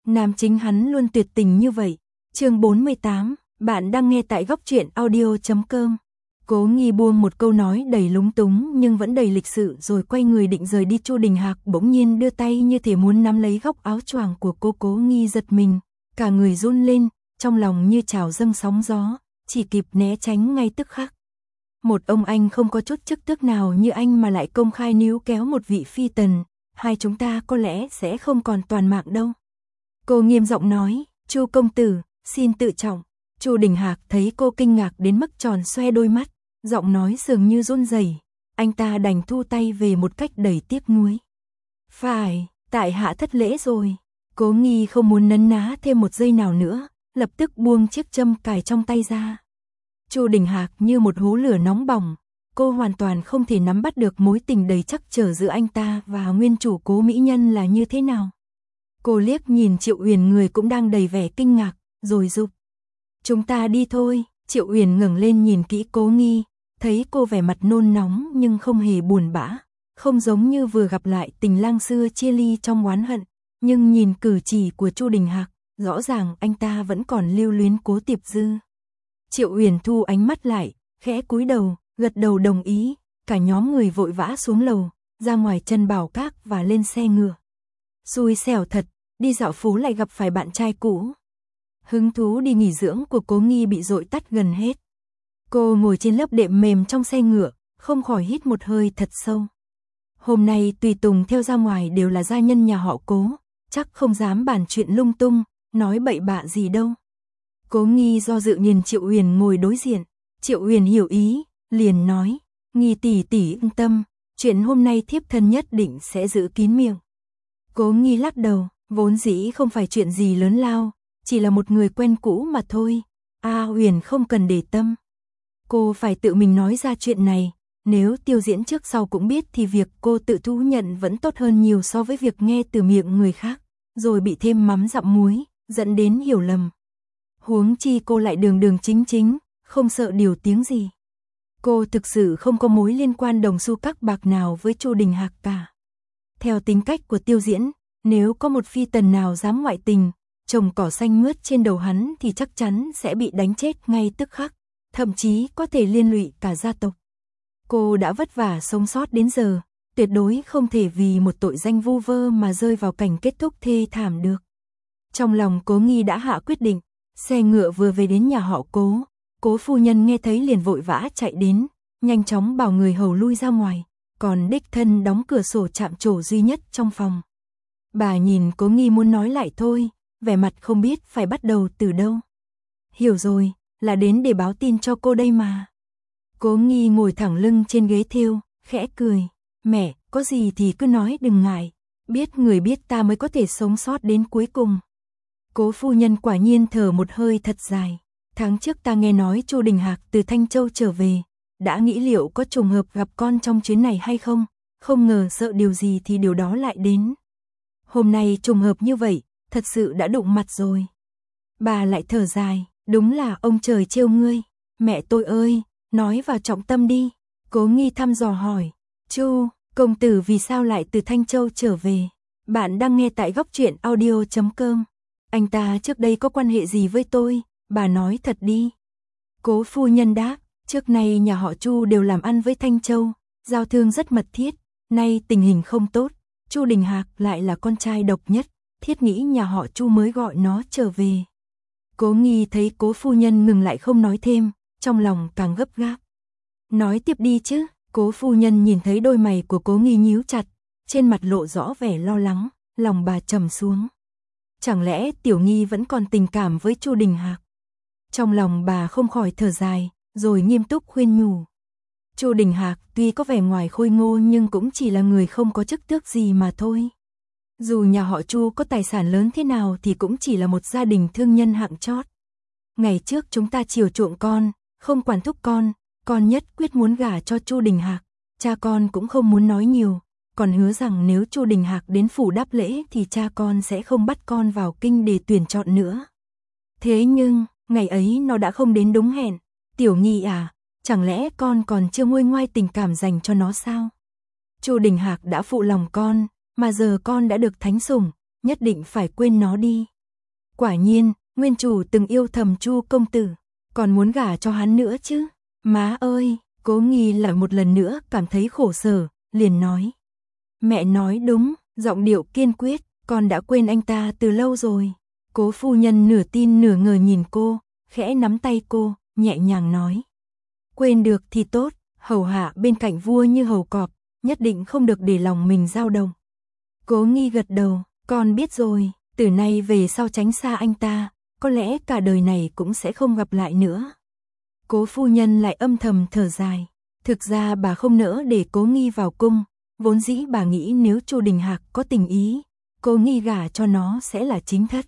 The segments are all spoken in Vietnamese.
Nam chính hắn luôn tuyệt tình như vậy. Chương 48, bạn đang nghe tại góc truyện audio.com. Cố Nghi buông một câu nói đầy lúng túng nhưng vẫn đầy lịch sự rồi quay người định rời đi. Chu Đình Hạc bỗng nhiên đưa tay như thể muốn nắm lấy góc áo choàng của cô. Cố Nghi giật mình, cả người run lên, trong lòng như trào dâng sóng gió, chỉ kịp né tránh ngay tức khắc. Một ông anh không có chút chức tước nào như anh mà lại công khai níu kéo một vị phi tần, hai chúng ta có lẽ sẽ không còn toàn mạng đâu. Cô nghiêm giọng nói, Chu công tử, xin tự trọng. Chu Đình Hạc thấy cô kinh ngạc đến mức tròn xoe đôi mắt, giọng nói dường như run rẩy. Anh ta đành thu tay về một cách đầy tiếc nuối. Phải, tại hạ thất lễ rồi. Cố Nghi không muốn nấn ná thêm một giây nào nữa, lập tức buông chiếc châm cài trong tay ra. Chu Đình Hạc như một hố lửa nóng bỏng, cô hoàn toàn không thể nắm bắt được mối tình đầy trắc trở giữa anh ta và nguyên chủ Cố mỹ nhân là như thế nào. Cô liếc nhìn Triệu Uyển, người cũng đang đầy vẻ kinh ngạc, rồi giục. Chúng ta đi thôi. Triệu Uyển ngẩng lên nhìn kỹ Cố Nghi, thấy cô vẻ mặt nôn nóng nhưng không hề buồn bã, không giống như vừa gặp lại tình lang xưa chia ly trong oán hận, nhưng nhìn cử chỉ của Chu Đình Hạc, rõ ràng anh ta vẫn còn lưu luyến Cố Tiệp Dư. Triệu Uyển thu ánh mắt lại, khẽ cúi đầu, gật đầu đồng ý, cả nhóm người vội vã xuống lầu, ra ngoài Trân Bảo Các và lên xe ngựa. Xui xẻo thật, đi dạo phố lại gặp phải bạn trai cũ. Hứng thú đi nghỉ dưỡng của Cố Nghi bị dội tắt gần hết. Cô ngồi trên lớp đệm mềm trong xe ngựa, không khỏi hít một hơi thật sâu. Hôm nay tùy tùng theo ra ngoài đều là gia nhân nhà họ Cố, chắc không dám bàn chuyện lung tung, nói bậy bạ gì đâu. Cố Nghi do dự nhìn Triệu Uyển ngồi đối diện. Triệu Uyển hiểu ý, liền nói, Nghi tỷ tỷ yên tâm, chuyện hôm nay thiếp thân nhất định sẽ giữ kín miệng. Cố Nghi lắc đầu, vốn dĩ không phải chuyện gì lớn lao, chỉ là một người quen cũ mà thôi. Uyển không cần để tâm. Cô phải tự mình nói ra chuyện này, nếu Tiêu Diễn trước sau cũng biết thì việc cô tự thú nhận vẫn tốt hơn nhiều so với việc nghe từ miệng người khác, rồi bị thêm mắm dặm muối, dẫn đến hiểu lầm. Huống chi cô lại đường đường chính chính, không sợ điều tiếng gì. Cô thực sự không có mối liên quan đồng xu các bạc nào với Chu Đình Hạc cả. Theo tính cách của Tiêu Diễn, nếu có một phi tần nào dám ngoại tình, trồng cỏ xanh mướt trên đầu hắn thì chắc chắn sẽ bị đánh chết ngay tức khắc, thậm chí có thể liên lụy cả gia tộc. Cô đã vất vả sống sót đến giờ, tuyệt đối không thể vì một tội danh vu vơ mà rơi vào cảnh kết thúc thê thảm được. Trong lòng Cố Nghi đã hạ quyết định, xe ngựa vừa về đến nhà họ Cố, Cố phu nhân nghe thấy liền vội vã chạy đến, nhanh chóng bảo người hầu lui ra ngoài, còn đích thân đóng cửa sổ chạm trổ duy nhất trong phòng. Bà nhìn Cố Nghi muốn nói lại thôi, vẻ mặt không biết phải bắt đầu từ đâu. Hiểu rồi, là đến để báo tin cho cô đây mà. Cố Nghi ngồi thẳng lưng trên ghế thêu, khẽ cười. Mẹ, có gì thì cứ nói đừng ngại. Biết người biết ta mới có thể sống sót đến cuối cùng. Cố phu nhân quả nhiên thở một hơi thật dài. Tháng trước ta nghe nói Chu Đình Hạc từ Thanh Châu trở về. Đã nghĩ liệu có trùng hợp gặp con trong chuyến này hay không. Không ngờ sợ điều gì thì điều đó lại đến. Hôm nay trùng hợp như vậy, thật sự đã đụng mặt rồi. Bà lại thở dài. Đúng là ông trời trêu ngươi. Mẹ tôi ơi, nói vào trọng tâm đi. Cố Nghi thăm dò hỏi. Chu, công tử vì sao lại từ Thanh Châu trở về? Bạn đang nghe tại góc truyện audio.com. Anh ta trước đây có quan hệ gì với tôi? Bà nói thật đi. Cố phu nhân đáp. Trước nay nhà họ Chu đều làm ăn với Thanh Châu, giao thương rất mật thiết. Nay tình hình không tốt, Chu Đình Hạc lại là con trai độc nhất, thiết nghĩ nhà họ Chu mới gọi nó trở về. Cố Nghi thấy cố phu nhân ngừng lại không nói thêm, trong lòng càng gấp gáp. Nói tiếp đi chứ. Cố phu nhân nhìn thấy đôi mày của Cố Nghi nhíu chặt, trên mặt lộ rõ vẻ lo lắng, lòng bà trầm xuống. Chẳng lẽ Tiểu Nghi vẫn còn tình cảm với Chu Đình Hạc? Trong lòng bà không khỏi thở dài, rồi nghiêm túc khuyên nhủ. Chu Đình Hạc tuy có vẻ ngoài khôi ngô nhưng cũng chỉ là người không có chức tước gì mà thôi. Dù nhà họ Chu có tài sản lớn thế nào thì cũng chỉ là một gia đình thương nhân hạng chót. Ngày trước chúng ta chiều chuộng con, không quản thúc con nhất quyết muốn gả cho Chu Đình Hạc. Cha con cũng không muốn nói nhiều, còn hứa rằng nếu Chu Đình Hạc đến phủ đáp lễ thì cha con sẽ không bắt con vào kinh để tuyển chọn nữa. Thế nhưng, ngày ấy nó đã không đến đúng hẹn. Tiểu Nghi à, chẳng lẽ con còn chưa nguôi ngoai tình cảm dành cho nó sao? Chu Đình Hạc đã phụ lòng con, mà giờ con đã được thánh sủng, nhất định phải quên nó đi. Quả nhiên, nguyên chủ từng yêu thầm Chu công tử, còn muốn gả cho hắn nữa chứ. Má ơi, Cố Nghi lại một lần nữa cảm thấy khổ sở, liền nói. Mẹ nói đúng, giọng điệu kiên quyết, con đã quên anh ta từ lâu rồi. Cố phu nhân nửa tin nửa ngờ nhìn cô, khẽ nắm tay cô, nhẹ nhàng nói. Quên được thì tốt, hầu hạ bên cạnh vua như hầu cọp, nhất định không được để lòng mình dao động. Cố Nghi gật đầu, con biết rồi, từ nay về sau tránh xa anh ta, có lẽ cả đời này cũng sẽ không gặp lại nữa. Cố phu nhân lại âm thầm thở dài, thực ra bà không nỡ để Cố Nghi vào cung, vốn dĩ bà nghĩ nếu Chu Đình Hạc có tình ý, Cố Nghi gả cho nó sẽ là chính thất.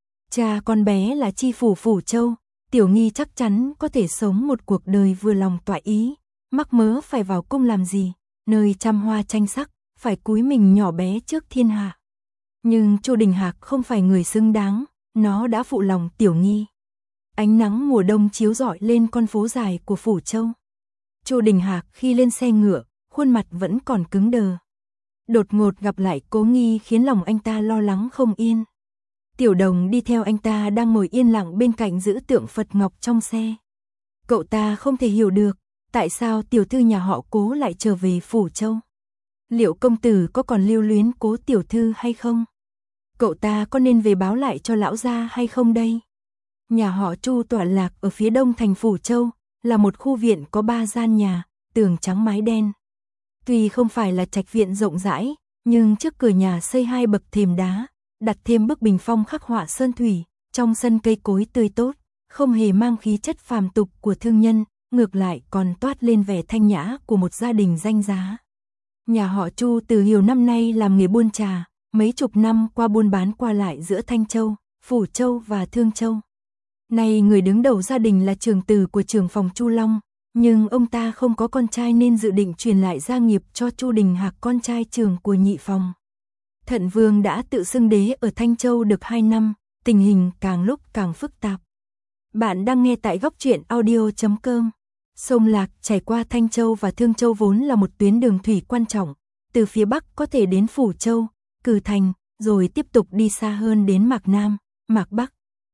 Cha con bé là chi phủ Phủ Châu, Tiểu Nghi chắc chắn có thể sống một cuộc đời vừa lòng toại ý, mắc mớ phải vào cung làm gì, nơi trăm hoa tranh sắc, phải cúi mình nhỏ bé trước thiên hạ. Nhưng Chu Đình Hạc không phải người xứng đáng, nó đã phụ lòng Tiểu Nghi. Ánh nắng mùa đông chiếu rọi lên con phố dài của Phủ Châu. Chu Đình Hạc khi lên xe ngựa, khuôn mặt vẫn còn cứng đờ. Đột ngột gặp lại Cố Nghi khiến lòng anh ta lo lắng không yên. Tiểu Đồng đi theo anh ta đang ngồi yên lặng bên cạnh giữ tượng Phật Ngọc trong xe. Cậu ta không thể hiểu được, tại sao tiểu thư nhà họ Cố lại trở về Phủ Châu. Liệu công tử có còn lưu luyến Cố tiểu thư hay không? Cậu ta có nên về báo lại cho lão gia hay không đây? Nhà họ Chu tọa lạc ở phía đông thành Phủ Châu, là một khu viện có 3 gian nhà, tường trắng mái đen. Tuy không phải là trạch viện rộng rãi, nhưng trước cửa nhà xây 2 bậc thềm đá, đặt thêm bức bình phong khắc họa sơn thủy, trong sân cây cối tươi tốt, không hề mang khí chất phàm tục của thương nhân, ngược lại còn toát lên vẻ thanh nhã của một gia đình danh giá. Nhà họ Chu từ nhiều năm nay làm nghề buôn trà, mấy chục năm qua buôn bán qua lại giữa Thanh Châu, Phủ Châu và Thương Châu. Nay người đứng đầu gia đình là trưởng tử của trưởng phòng Chu Long, nhưng ông ta không có con trai nên dự định truyền lại gia nghiệp cho Chu Đình Hạc, con trai trưởng của nhị phòng. Thận Vương đã tự xưng đế ở Thanh Châu được 2 năm, tình hình càng lúc càng phức tạp. Bạn đang nghe tại góc truyện audio.com. Sông Lạc chảy qua Thanh Châu và Thương Châu vốn là một tuyến đường thủy quan trọng, từ phía Bắc có thể đến Phủ Châu, Cử Thành, rồi tiếp tục đi xa hơn đến Mạc Nam, Mạc Bắc.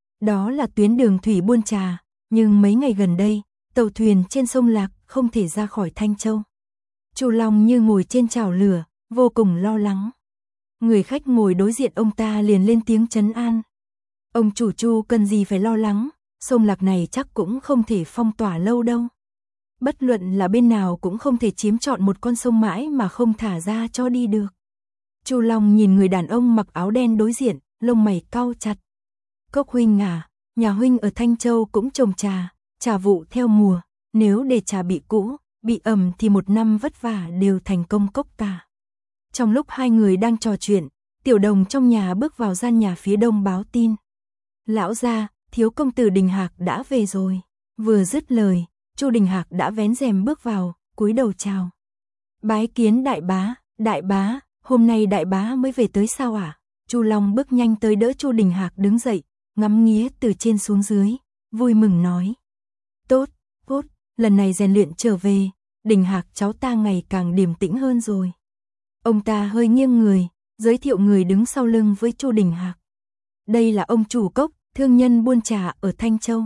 Đó là tuyến đường thủy buôn trà, nhưng mấy ngày gần đây, tàu thuyền trên sông Lạc không thể ra khỏi Thanh Châu. Chu Long như ngồi trên chảo lửa, vô cùng lo lắng. Người khách ngồi đối diện ông ta liền lên tiếng trấn an. Ông chủ Chu cần gì phải lo lắng, sông Lạc này chắc cũng không thể phong tỏa lâu đâu. Bất luận là bên nào cũng không thể chiếm trọn một con sông mãi mà không thả ra cho đi được. Chu Long nhìn người đàn ông mặc áo đen đối diện, lông mày cau chặt. Cốc huynh à, nhà huynh ở Thanh Châu cũng trồng trà, trà vụ theo mùa, nếu để trà bị cũ, bị ẩm thì một năm vất vả đều thành công cốc cả. Trong lúc hai người đang trò chuyện, Tiểu Đồng trong nhà bước vào gian nhà phía đông báo tin. Lão gia, thiếu công tử Đình Hạc đã về rồi. Vừa dứt lời, Chu Đình Hạc đã vén rèm bước vào, cúi đầu chào. Bái kiến đại bá, hôm nay đại bá mới về tới sao ạ? Chu Long bước nhanh tới đỡ Chu Đình Hạc đứng dậy, ngắm nghía từ trên xuống dưới, vui mừng nói. Tốt, lần này rèn luyện trở về, Đình Hạc cháu ta ngày càng điềm tĩnh hơn rồi. Ông ta hơi nghiêng người, giới thiệu người đứng sau lưng với Chu Đình Hạc. Đây là ông chủ Cốc, thương nhân buôn trà ở Thanh Châu.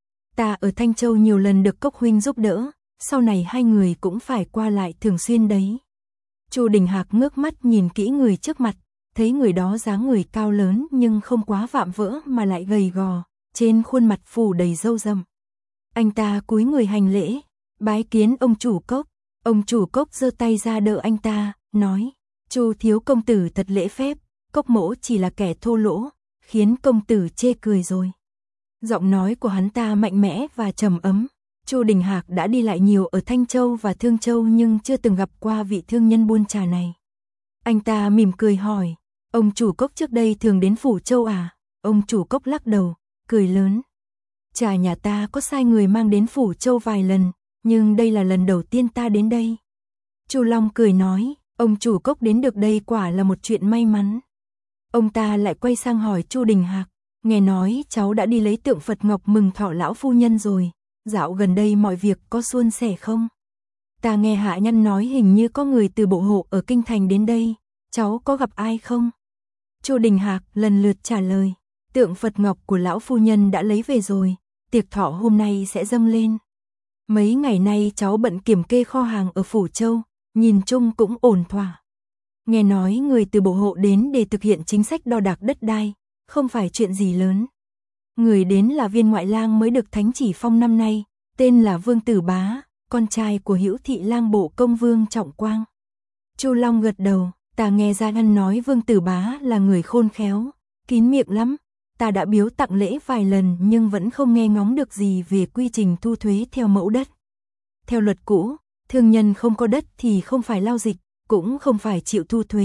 Ta ở Thanh Châu nhiều lần được Cốc huynh giúp đỡ, sau này hai người cũng phải qua lại thường xuyên đấy. Chu Đình Hạc ngước mắt nhìn kỹ người trước mặt, thấy người đó dáng người cao lớn nhưng không quá vạm vỡ mà lại gầy gò, trên khuôn mặt phủ đầy râu rậm. Anh ta cúi người hành lễ, bái kiến ông chủ Cốc. Ông chủ Cốc giơ tay ra đỡ anh ta, nói, Chu thiếu công tử thật lễ phép, Cốc mỗ chỉ là kẻ thô lỗ, khiến công tử chê cười rồi. Giọng nói của hắn ta mạnh mẽ và trầm ấm. Chu Đình Hạc đã đi lại nhiều ở Thanh Châu và Thương Châu nhưng chưa từng gặp qua vị thương nhân buôn trà này. Anh ta mỉm cười hỏi, ông chủ Cốc trước đây thường đến Phủ Châu à? Ông chủ Cốc lắc đầu, cười lớn. Trà nhà ta có sai người mang đến Phủ Châu vài lần, nhưng đây là lần đầu tiên ta đến đây. Chu Long cười nói, ông chủ Cốc đến được đây quả là một chuyện may mắn. Ông ta lại quay sang hỏi Chu Đình Hạc, nghe nói cháu đã đi lấy tượng Phật Ngọc mừng thọ lão phu nhân rồi, dạo gần đây mọi việc có suôn sẻ không? Ta nghe hạ nhân nói hình như có người từ bộ hộ ở Kinh Thành đến đây, cháu có gặp ai không? Chu Đình Hạc lần lượt trả lời, Tượng Phật ngọc của lão phu nhân đã lấy về rồi, tiệc thọ hôm nay sẽ dâng lên. Mấy ngày nay cháu bận kiểm kê kho hàng ở Phủ Châu, nhìn chung cũng ổn thỏa. Nghe nói người từ bộ hộ đến để thực hiện chính sách đo đạc đất đai, không phải chuyện gì lớn. Người đến là viên ngoại lang mới được thánh chỉ phong năm nay, tên là Vương Tử Bá, con trai của Hữu Thị Lang Bộ Công Vương Trọng Quang. Chu Long gật đầu, ta nghe Gia Ân nói Vương Tử Bá là người khôn khéo, kín miệng lắm. Ta đã biếu tặng lễ vài lần nhưng vẫn không nghe ngóng được gì về quy trình thu thuế theo mẫu đất. Theo luật cũ, thương nhân không có đất thì không phải lao dịch, cũng không phải chịu thu thuế.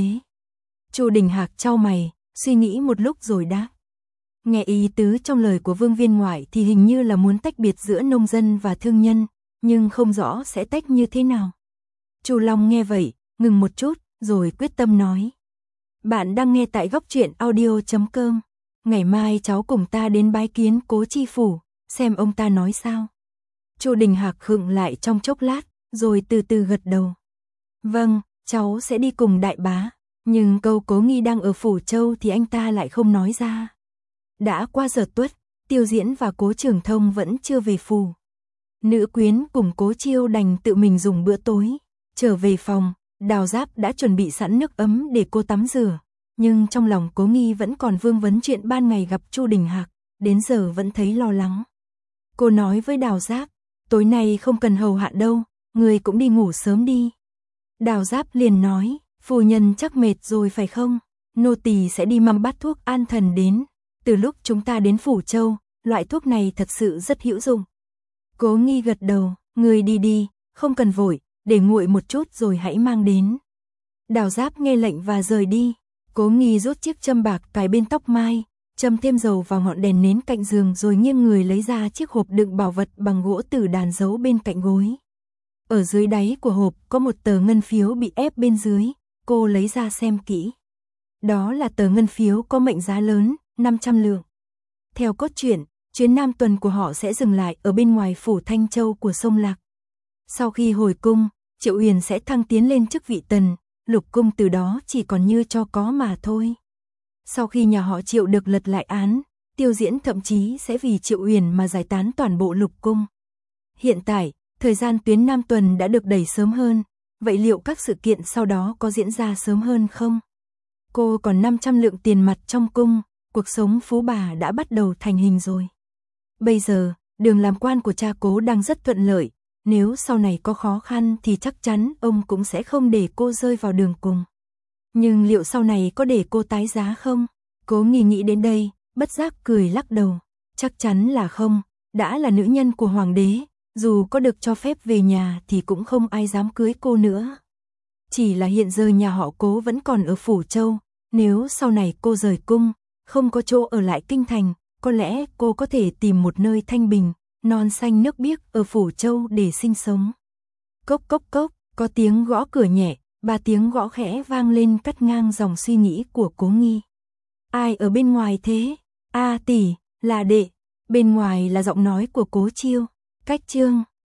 Chu Đình Hạc chau mày, suy nghĩ một lúc rồi đáp. Nghe ý tứ trong lời của Vương viên ngoại thì hình như là muốn tách biệt giữa nông dân và thương nhân, nhưng không rõ sẽ tách như thế nào. Chu Long nghe vậy, ngừng một chút, rồi quyết tâm nói. Bạn đang nghe tại Góc Truyện Audio.com. Ngày mai cháu cùng ta đến bái kiến Cố Chi Phủ, xem ông ta nói sao. Chu Đình Hạc khựng lại trong chốc lát, rồi từ từ gật đầu. Vâng, cháu sẽ đi cùng đại bá, nhưng câu Cố Nghi đang ở Phủ Châu thì anh ta lại không nói ra. Đã qua giờ tuất, Tiêu Diễn và Cố Trường Thông vẫn chưa về phủ. Nữ quyến cùng Cố Chiêu đành tự mình dùng bữa tối. Trở về phòng, Đào Giáp đã chuẩn bị sẵn nước ấm để cô tắm rửa. Nhưng trong lòng Cố Nghi vẫn còn vương vấn chuyện ban ngày gặp Chu Đình Hạc, đến giờ vẫn thấy lo lắng. Cô nói với Đào Giáp, tối nay không cần hầu hạ đâu, người cũng đi ngủ sớm đi. Đào Giáp liền nói, phu nhân chắc mệt rồi phải không? Nô tỳ sẽ đi mang bát thuốc an thần đến. Từ lúc chúng ta đến Phủ Châu, loại thuốc này thật sự rất hữu dụng. Cố Nghi gật đầu, người đi đi, không cần vội, để nguội một chút rồi hãy mang đến. Đào Giáp nghe lệnh và rời đi. Cố Nghi rút chiếc châm bạc cài bên tóc mai, châm thêm dầu vào ngọn đèn nến cạnh giường rồi nghiêng người lấy ra chiếc hộp đựng bảo vật bằng gỗ tử đàn giấu bên cạnh gối. Ở dưới đáy của hộp có một tờ ngân phiếu bị ép bên dưới, cô lấy ra xem kỹ. Đó là tờ ngân phiếu có mệnh giá lớn, 500 lượng. Theo cốt truyện, chuyến Nam tuần của họ sẽ dừng lại ở bên ngoài phủ Thanh Châu của sông Lạc. Sau khi hồi cung, Triệu Uyển sẽ thăng tiến lên chức vị tần, lục cung từ đó chỉ còn như cho có mà thôi. Sau khi nhà họ Triệu được lật lại án, Tiêu Diễn thậm chí sẽ vì Triệu Uyển mà giải tán toàn bộ lục cung. Hiện tại, thời gian tuyến Nam tuần đã được đẩy sớm hơn, vậy liệu các sự kiện sau đó có diễn ra sớm hơn không? Cô còn 500 lượng tiền mặt trong cung, cuộc sống phú bà đã bắt đầu thành hình rồi. Bây giờ, đường làm quan của cha Cố đang rất thuận lợi, nếu sau này có khó khăn thì chắc chắn ông cũng sẽ không để cô rơi vào đường cùng. Nhưng liệu sau này có để cô tái giá không? Cố Nghi nghĩ đến đây, bất giác cười lắc đầu. Chắc chắn là không, đã là nữ nhân của hoàng đế, dù có được cho phép về nhà thì cũng không ai dám cưới cô nữa. Chỉ là hiện giờ nhà họ Cố vẫn còn ở Phủ Châu, nếu sau này cô rời cung, không có chỗ ở lại kinh thành, có lẽ cô có thể tìm một nơi thanh bình, non xanh nước biếc ở Phủ Châu để sinh sống. Cốc cốc cốc, có tiếng gõ cửa nhẹ, 3 tiếng gõ khẽ vang lên cắt ngang dòng suy nghĩ của Cố Nghi. Ai ở bên ngoài thế? A tỷ, là đệ. Bên ngoài là giọng nói của Cố Chiêu. Cách chương